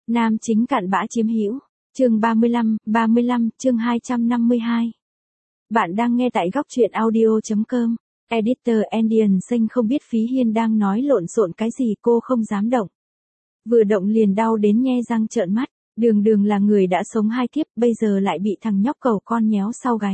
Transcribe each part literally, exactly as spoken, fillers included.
Nam chính cặn bã chiếm hữu. Chương ba mươi lăm, ba mươi lăm, chương hai trăm năm mươi hai. Bạn đang nghe tại góc truyện audio chấm com. Editor Andian Sinh không biết Phí Hiên đang nói lộn xộn cái gì, cô không dám động. Vừa động liền đau đến nhe răng trợn mắt, đường đường là người đã sống hai kiếp, bây giờ lại bị thằng nhóc cẩu con nhéo sau gáy.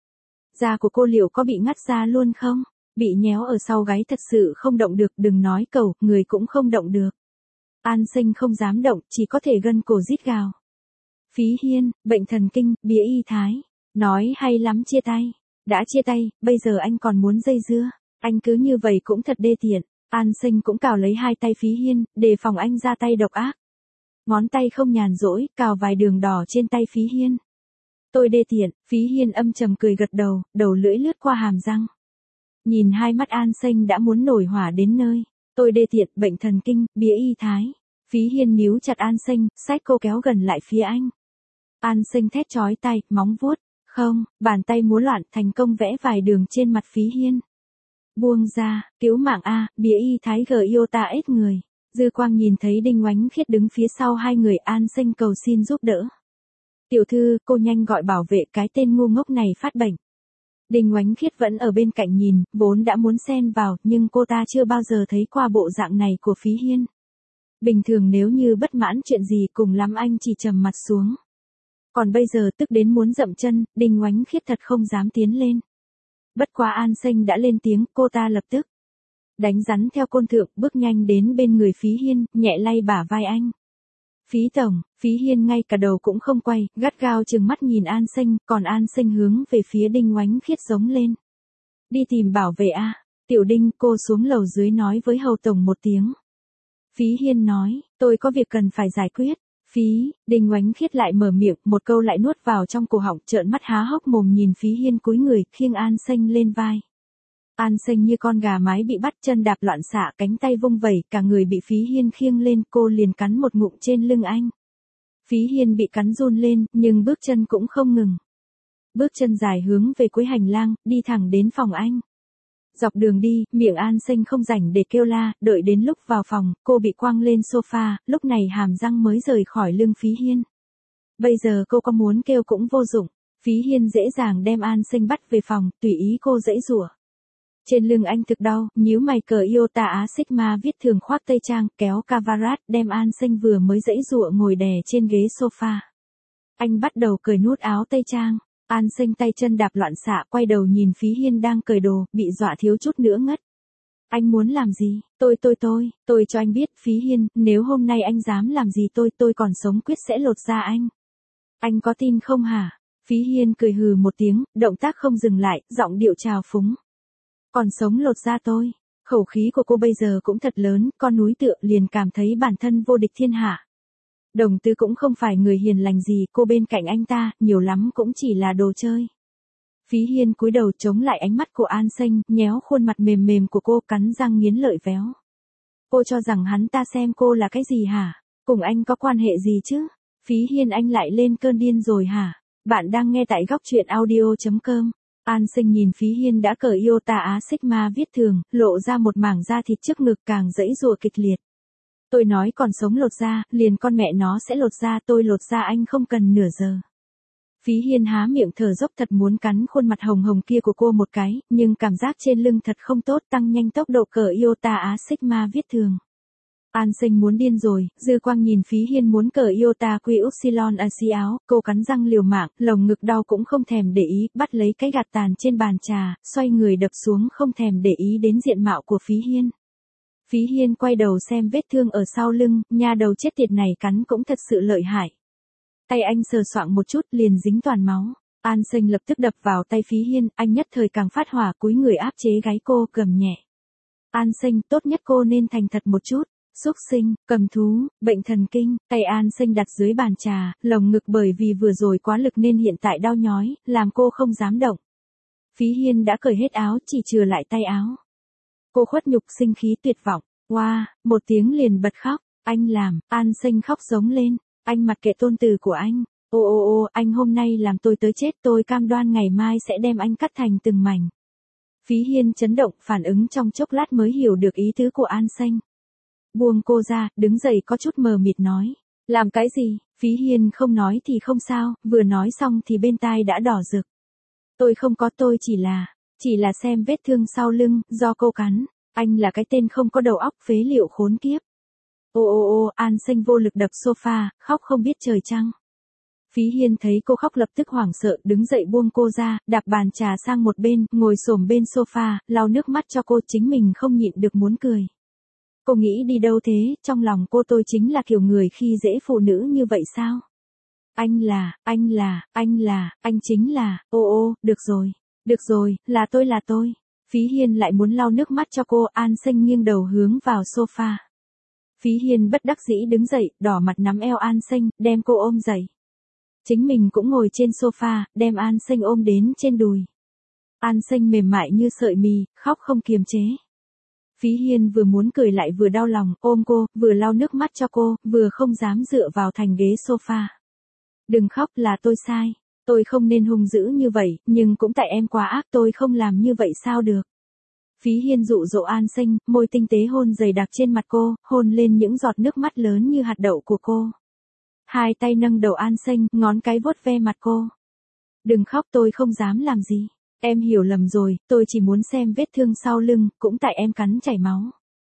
Da của cô liệu có bị ngắt da luôn không? Bị nhéo ở sau gáy thật sự không động được, đừng nói cẩu, người cũng không động được. An Sinh không dám động, chỉ có thể gân cổ rít gào. Phí Hiên, bệnh thần kinh, bía y thái. Nói hay lắm, chia tay. Đã chia tay, bây giờ anh còn muốn dây dưa. Anh cứ như vậy cũng thật đê tiện. An Sinh cũng cào lấy hai tay Phí Hiên, đề phòng anh ra tay độc ác. Ngón tay không nhàn rỗi, cào vài đường đỏ trên tay Phí Hiên. Tôi đê tiện, Phí Hiên âm trầm cười gật đầu, đầu lưỡi lướt qua hàm răng. Nhìn hai mắt An Sinh đã muốn nổi hỏa đến nơi. Tôi đê tiện, bệnh thần kinh, bía y thái. Phí Hiên níu chặt An Sinh, xách cô kéo gần lại phía anh. An Sinh thét chói tai, móng vuốt. Không, bàn tay múa loạn, thành công vẽ vài đường trên mặt Phí Hiên. Buông ra, cứu mạng a, bía y thái gờ yêu ta ết người. Dư Quang nhìn thấy Đinh Oánh Khiết đứng phía sau hai người, An Sinh cầu xin giúp đỡ. Tiểu thư, cô nhanh gọi bảo vệ, cái tên ngu ngốc này phát bệnh. Đinh Oánh Khiết vẫn ở bên cạnh nhìn, vốn đã muốn xen vào, nhưng cô ta chưa bao giờ thấy qua bộ dạng này của Phí Hiên. Bình thường nếu như bất mãn chuyện gì cùng lắm anh chỉ trầm mặt xuống. Còn bây giờ tức đến muốn dậm chân, Đinh Oánh Khiết thật không dám tiến lên. Bất quá An Sinh đã lên tiếng, cô ta lập tức đánh rắn theo côn thượng, bước nhanh đến bên người Phí Hiên, nhẹ lay bả vai anh. Phí tổng, Phí Hiên ngay cả đầu cũng không quay, gắt gao trừng mắt nhìn An Sinh, còn An Sinh hướng về phía Đinh Oánh Khiết giống lên. Đi tìm bảo vệ a, Tiểu Đinh, cô xuống lầu dưới nói với hầu tổng một tiếng. Phí Hiên nói, tôi có việc cần phải giải quyết. Phí, Đinh Oánh Khiết lại mở miệng, một câu lại nuốt vào trong cổ họng, trợn mắt há hốc mồm nhìn Phí Hiên cúi người, khiêng An Sinh lên vai. An Sinh như con gà mái bị bắt, chân đạp loạn xạ, cánh tay vung vẩy, cả người bị Phí Hiên khiêng lên, cô liền cắn một ngụm trên lưng anh. Phí Hiên bị cắn run lên, nhưng bước chân cũng không ngừng. Bước chân dài hướng về cuối hành lang, đi thẳng đến phòng anh. Dọc đường đi, miệng An Sinh không rảnh để kêu la, đợi đến lúc vào phòng, cô bị quăng lên sofa, lúc này hàm răng mới rời khỏi lưng Phí Hiên. Bây giờ cô có muốn kêu cũng vô dụng, Phí Hiên dễ dàng đem An Sinh bắt về phòng, tùy ý cô giãy giụa. Trên lưng anh thực đau, nhíu mày cờ Iota Á Sigma viết thường khoác tây trang, kéo cavarat, đem An Sinh vừa mới giãy giụa ngồi đè trên ghế sofa. Anh bắt đầu cởi nút áo tây trang. An Sinh tay chân đạp loạn xạ, quay đầu nhìn Phí Hiên đang cởi đồ, bị dọa thiếu chút nữa ngất. Anh muốn làm gì? Tôi tôi tôi, tôi cho anh biết, Phí Hiên, nếu hôm nay anh dám làm gì tôi, tôi còn sống quyết sẽ lột da anh. Anh có tin không hả? Phí Hiên cười hừ một tiếng, động tác không dừng lại, giọng điệu trào phúng. Còn sống lột da tôi. Khẩu khí của cô bây giờ cũng thật lớn, con núi tựa liền cảm thấy bản thân vô địch thiên hạ. Đồng Tư cũng không phải người hiền lành gì, cô bên cạnh anh ta, nhiều lắm cũng chỉ là đồ chơi. Phí Hiên cúi đầu chống lại ánh mắt của An Sinh, nhéo khuôn mặt mềm mềm của cô, cắn răng nghiến lợi véo. Cô cho rằng hắn ta xem cô là cái gì hả? Cùng anh có quan hệ gì chứ? Phí Hiên, anh lại lên cơn điên rồi hả? Bạn đang nghe tại góc truyện audio chấm com. An Sinh nhìn Phí Hiên đã cởi Iota Á Sigma viết thường, lộ ra một mảng da thịt trước ngực, càng giãy giụa kịch liệt. Tôi nói còn sống lột da, liền con mẹ nó sẽ lột da, tôi lột da anh không cần nửa giờ. Phí Hiên há miệng thở dốc, thật muốn cắn khuôn mặt hồng hồng kia của cô một cái, nhưng cảm giác trên lưng thật không tốt, tăng nhanh tốc độ cởi Iota Á Sigma viết thường. An Sinh muốn điên rồi, Dư Quang nhìn Phí Hiên muốn cởi Iota Quy Upsilon A xi áo, cô cắn răng liều mạng, lồng ngực đau cũng không thèm để ý, bắt lấy cái gạt tàn trên bàn trà, xoay người đập xuống, không thèm để ý đến diện mạo của Phí Hiên. Phí Hiên quay đầu xem vết thương ở sau lưng, nha đầu chết tiệt này cắn cũng thật sự lợi hại. Tay anh sờ soạng một chút liền dính toàn máu. An Sinh lập tức đập vào tay Phí Hiên, anh nhất thời càng phát hỏa, cúi người áp chế gáy cô, gầm nhẹ. An Sinh, tốt nhất cô nên thành thật một chút. Xúc sinh, cầm thú, bệnh thần kinh. Tay An Sinh đặt dưới bàn trà, lồng ngực bởi vì vừa rồi quá lực nên hiện tại đau nhói, làm cô không dám động. Phí Hiên đã cởi hết áo, chỉ chừa lại tay áo. Cô khuất nhục sinh khí tuyệt vọng. Wow, một tiếng liền bật khóc. Anh làm, An Sinh khóc giống lên. Anh mặc kệ tôn tử của anh. Ô ô ô, anh hôm nay làm tôi tới chết, tôi cam đoan ngày mai sẽ đem anh cắt thành từng mảnh. Phí Hiên chấn động, phản ứng trong chốc lát mới hiểu được ý tứ của An Sinh. Buông cô ra, đứng dậy có chút mờ mịt nói. Làm cái gì? Phí Hiên không nói thì không sao, vừa nói xong thì bên tai đã đỏ rực. Tôi không có, tôi chỉ là, chỉ là xem vết thương sau lưng, do cô cắn. Anh là cái tên không có đầu óc, phế liệu khốn kiếp. Ô ô ô, An Xanh vô lực đập sofa, khóc không biết trời trăng. Phí Hiên thấy cô khóc lập tức hoảng sợ, đứng dậy buông cô ra, đạp bàn trà sang một bên, ngồi xổm bên sofa, lau nước mắt cho cô, chính mình không nhịn được muốn cười. Cô nghĩ đi đâu thế, trong lòng cô tôi chính là kiểu người khi dễ phụ nữ như vậy sao? Anh là, anh là, anh là, anh chính là, ô ô, được rồi, được rồi, là tôi là tôi. Phí Hiên lại muốn lau nước mắt cho cô, An Xanh nghiêng đầu hướng vào sofa. Phí Hiên bất đắc dĩ đứng dậy, đỏ mặt nắm eo An Xanh, đem cô ôm dậy. Chính mình cũng ngồi trên sofa, đem An Xanh ôm đến trên đùi. An Xanh mềm mại như sợi mì, khóc không kiềm chế. Phí Hiên vừa muốn cười lại vừa đau lòng, ôm cô, vừa lau nước mắt cho cô, vừa không dám dựa vào thành ghế sofa. Đừng khóc, là tôi sai. Tôi không nên hung dữ như vậy, nhưng cũng tại em quá ác, tôi không làm như vậy sao được. Phí Hiên dụ dỗ An Xanh, môi tinh tế hôn dày đặc trên mặt cô, hôn lên những giọt nước mắt lớn như hạt đậu của cô. Hai tay nâng đầu An Xanh, ngón cái vuốt ve mặt cô. Đừng khóc, tôi không dám làm gì. Em hiểu lầm rồi, tôi chỉ muốn xem vết thương sau lưng, cũng tại em cắn chảy máu.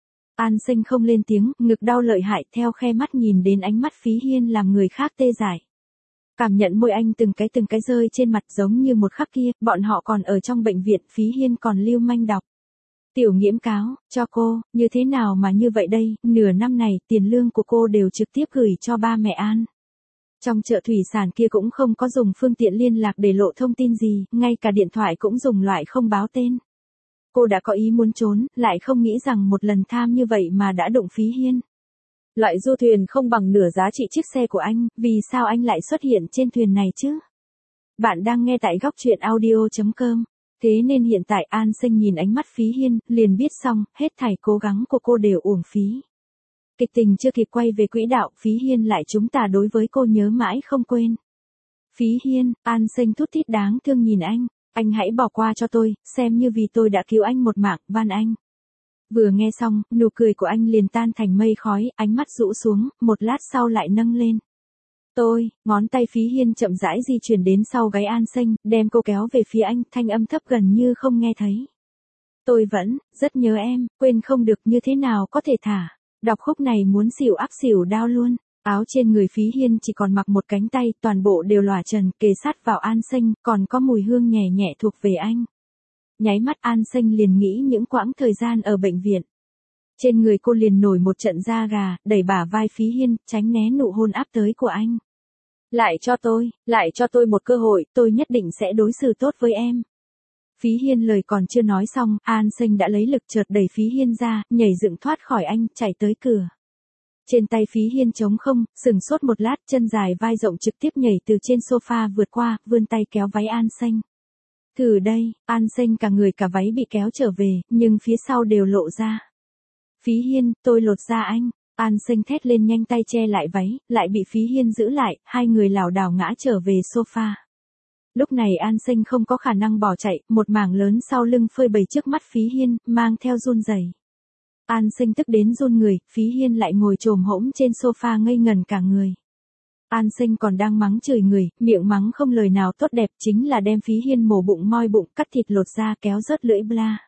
An Xanh không lên tiếng, ngực đau lợi hại, theo khe mắt nhìn đến ánh mắt Phí Hiên làm người khác tê dại. Cảm nhận môi anh từng cái từng cái rơi trên mặt giống như một khắc kia, bọn họ còn ở trong bệnh viện, Phí Hiên còn lưu manh đọc. Tiểu Nghiễm cáo, cho cô, như thế nào mà như vậy đây, nửa năm này, tiền lương của cô đều trực tiếp gửi cho ba mẹ An. Trong chợ thủy sản kia cũng không có dùng phương tiện liên lạc để lộ thông tin gì, ngay cả điện thoại cũng dùng loại không báo tên. Cô đã có ý muốn trốn, lại không nghĩ rằng một lần tham như vậy mà đã đụng Phí Hiên. Loại du thuyền không bằng nửa giá trị chiếc xe của anh, vì sao anh lại xuất hiện trên thuyền này chứ? Bạn đang nghe tại góc truyện audio chấm com. Thế nên hiện tại An Xanh nhìn ánh mắt Phí Hiên, liền biết xong, hết thảy cố gắng của cô đều uổng phí. Kịch tình chưa kịp quay về quỹ đạo, Phí Hiên lại trúng tà đối với cô nhớ mãi không quên. Phí Hiên, An Xanh thút thít đáng thương nhìn anh, anh hãy bỏ qua cho tôi, xem như vì tôi đã cứu anh một mạng, van anh. Vừa nghe xong, nụ cười của anh liền tan thành mây khói, ánh mắt rũ xuống, một lát sau lại nâng lên. Tôi, ngón tay Phí Hiên chậm rãi di chuyển đến sau gáy An Xanh, đem cô kéo về phía anh, thanh âm thấp gần như không nghe thấy. Tôi vẫn, rất nhớ em, quên không được, như thế nào có thể thả. Đọc khúc này muốn xỉu áp xỉu đau luôn. Áo trên người Phí Hiên chỉ còn mặc một cánh tay, toàn bộ đều lòa trần, kề sát vào An Xanh, còn có mùi hương nhẹ nhẹ thuộc về anh. Nháy mắt An Xanh liền nghĩ những quãng thời gian ở bệnh viện. Trên người cô liền nổi một trận da gà, đẩy bả vai Phí Hiên, tránh né nụ hôn áp tới của anh. Lại cho tôi, lại cho tôi một cơ hội, tôi nhất định sẽ đối xử tốt với em. Phí Hiên lời còn chưa nói xong, An Xanh đã lấy lực chợt đẩy Phí Hiên ra, nhảy dựng thoát khỏi anh, chạy tới cửa. Trên tay Phí Hiên trống không, sừng sốt một lát, chân dài vai rộng trực tiếp nhảy từ trên sofa vượt qua, vươn tay kéo váy An Xanh. Thử đây, An Xanh cả người cả váy bị kéo trở về, nhưng phía sau đều lộ ra. Phí Hiên, tôi lột ra anh. An Xanh thét lên nhanh tay che lại váy, lại bị Phí Hiên giữ lại, hai người lảo đảo ngã trở về sofa. Lúc này An Xanh không có khả năng bỏ chạy, một mảng lớn sau lưng phơi bày trước mắt Phí Hiên, mang theo run rẩy. An Xanh tức đến run người, Phí Hiên lại ngồi chồm hỗn trên sofa ngây ngần cả người. An Xanh còn đang mắng chửi người, miệng mắng không lời nào tốt đẹp, chính là đem Phí Hiên mổ bụng moi bụng, cắt thịt lột da kéo rớt lưỡi bla.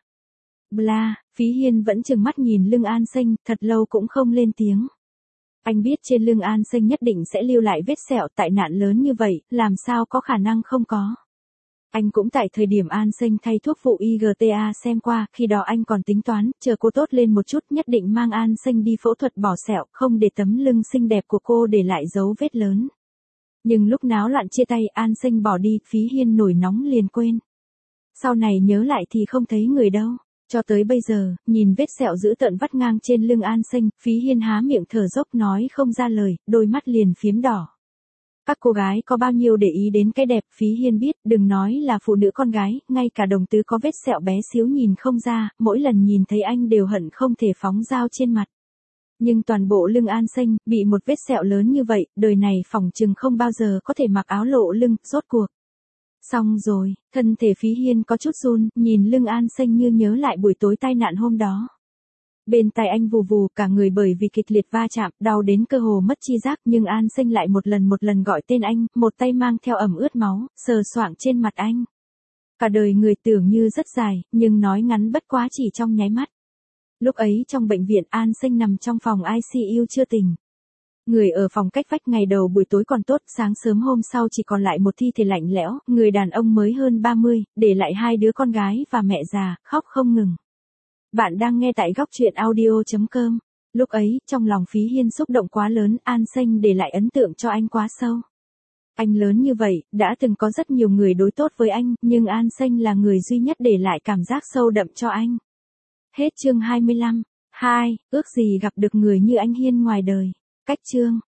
Bla, Phí Hiên vẫn trừng mắt nhìn lưng An Xanh, thật lâu cũng không lên tiếng. Anh biết trên lưng An Xanh nhất định sẽ lưu lại vết sẹo, tại nạn lớn như vậy, làm sao có khả năng không có. Anh cũng tại thời điểm An Xanh thay thuốc phụ i giê tê a xem qua, khi đó anh còn tính toán, chờ cô tốt lên một chút nhất định mang An Xanh đi phẫu thuật bỏ sẹo, không để tấm lưng xinh đẹp của cô để lại dấu vết lớn. Nhưng lúc náo loạn chia tay, An Xanh bỏ đi, Phí Hiên nổi nóng liền quên. Sau này nhớ lại thì không thấy người đâu. Cho tới bây giờ, nhìn vết sẹo dữ tợn vắt ngang trên lưng An Xanh, Phí Hiên há miệng thở dốc nói không ra lời, đôi mắt liền phiếm đỏ. Các cô gái có bao nhiêu để ý đến cái đẹp, Phí Hiên biết, đừng nói là phụ nữ con gái, ngay cả đồng tứ có vết sẹo bé xíu nhìn không ra, mỗi lần nhìn thấy anh đều hận không thể phóng dao trên mặt. Nhưng toàn bộ lưng An Xanh, bị một vết sẹo lớn như vậy, đời này phỏng chừng không bao giờ có thể mặc áo lộ lưng, rốt cuộc. Xong rồi, thân thể Phí Hiên có chút run, nhìn lưng An Xanh như nhớ lại buổi tối tai nạn hôm đó. Bên tai anh vù vù, cả người bởi vì kịch liệt va chạm, đau đến cơ hồ mất chi giác, nhưng An Sinh lại một lần một lần gọi tên anh, một tay mang theo ẩm ướt máu, sờ soạng trên mặt anh. Cả đời người tưởng như rất dài, nhưng nói ngắn bất quá chỉ trong nháy mắt. Lúc ấy trong bệnh viện, An Sinh nằm trong phòng i xê u chưa tỉnh. Người ở phòng cách vách ngày đầu buổi tối còn tốt, sáng sớm hôm sau chỉ còn lại một thi thể lạnh lẽo, người đàn ông mới hơn ba mươi, để lại hai đứa con gái và mẹ già, khóc không ngừng. Bạn đang nghe tại góc truyện audio chấm com. Lúc ấy, trong lòng Phí Hiên xúc động quá lớn, An Sinh để lại ấn tượng cho anh quá sâu. Anh lớn như vậy, đã từng có rất nhiều người đối tốt với anh, nhưng An Sinh là người duy nhất để lại cảm giác sâu đậm cho anh. Hết chương hai mươi lăm. hai. Ước gì gặp được người như anh Hiên ngoài đời. Cách chương.